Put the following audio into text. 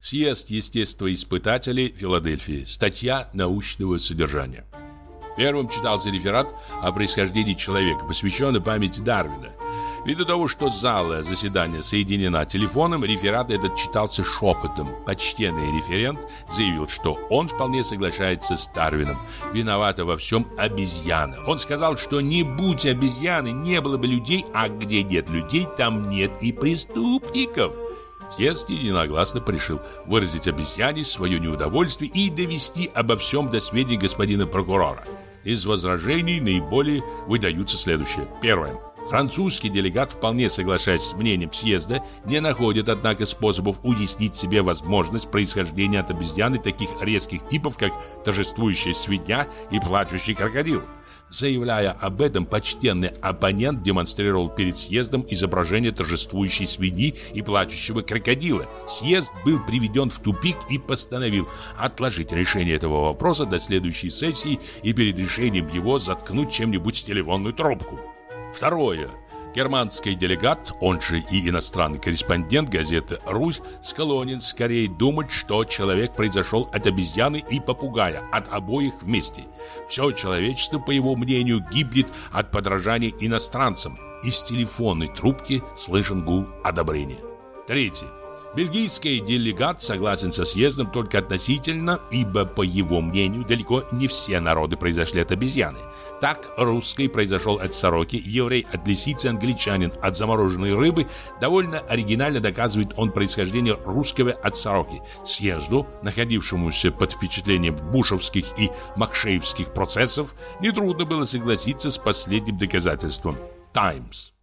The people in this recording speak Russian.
Съезд естествоиспытателей Филадельфии. Статья научного содержания. Первым читался реферат о происхождении человека, посвященный памяти Дарвина. Ввиду того, что зала заседания соединена телефоном, реферат этот читался шепотом. Почтенный референт заявил, что он вполне соглашается с Дарвином. Виновата во всем обезьяна. Он сказал, что не будь обезьяны, не было бы людей, а где нет людей, там нет и преступников. Съезд единогласно решил выразить обезьяне свое неудовольствие и довести обо всем до сведения господина прокурора. Из возражений наиболее выдаются следующее. Первое. Французский делегат, вполне соглашаясь с мнением съезда, не находит, однако, способов уяснить себе возможность происхождения от обезьяны таких резких типов, как торжествующая свинья и плачущий крокодил. Заявляя об этом, почтенный оппонент демонстрировал перед съездом изображение торжествующей свиньи и плачущего крокодила. Съезд был приведен в тупик и постановил отложить решение этого вопроса до следующей сессии и перед решением его заткнуть чем-нибудь телефонную трубку. Второе. Германский делегат, он же и иностранный корреспондент газеты «Русь», склонен скорее думать, что человек произошел от обезьяны и попугая, от обоих вместе. Все человечество, по его мнению, гибнет от подражания иностранцам. Из телефонной трубки слышен гул одобрения. Третье. Бельгийский делегат согласен со съездом только относительно, ибо, по его мнению, далеко не все народы произошли от обезьяны. Так, русский произошел от сороки, еврей от лисицы, англичанин от замороженной рыбы. Довольно оригинально доказывает он происхождение русского от сороки. Съезду, находившемуся под впечатлением бушевских и макшеевских процессов, нетрудно было согласиться с последним доказательством. Таймс.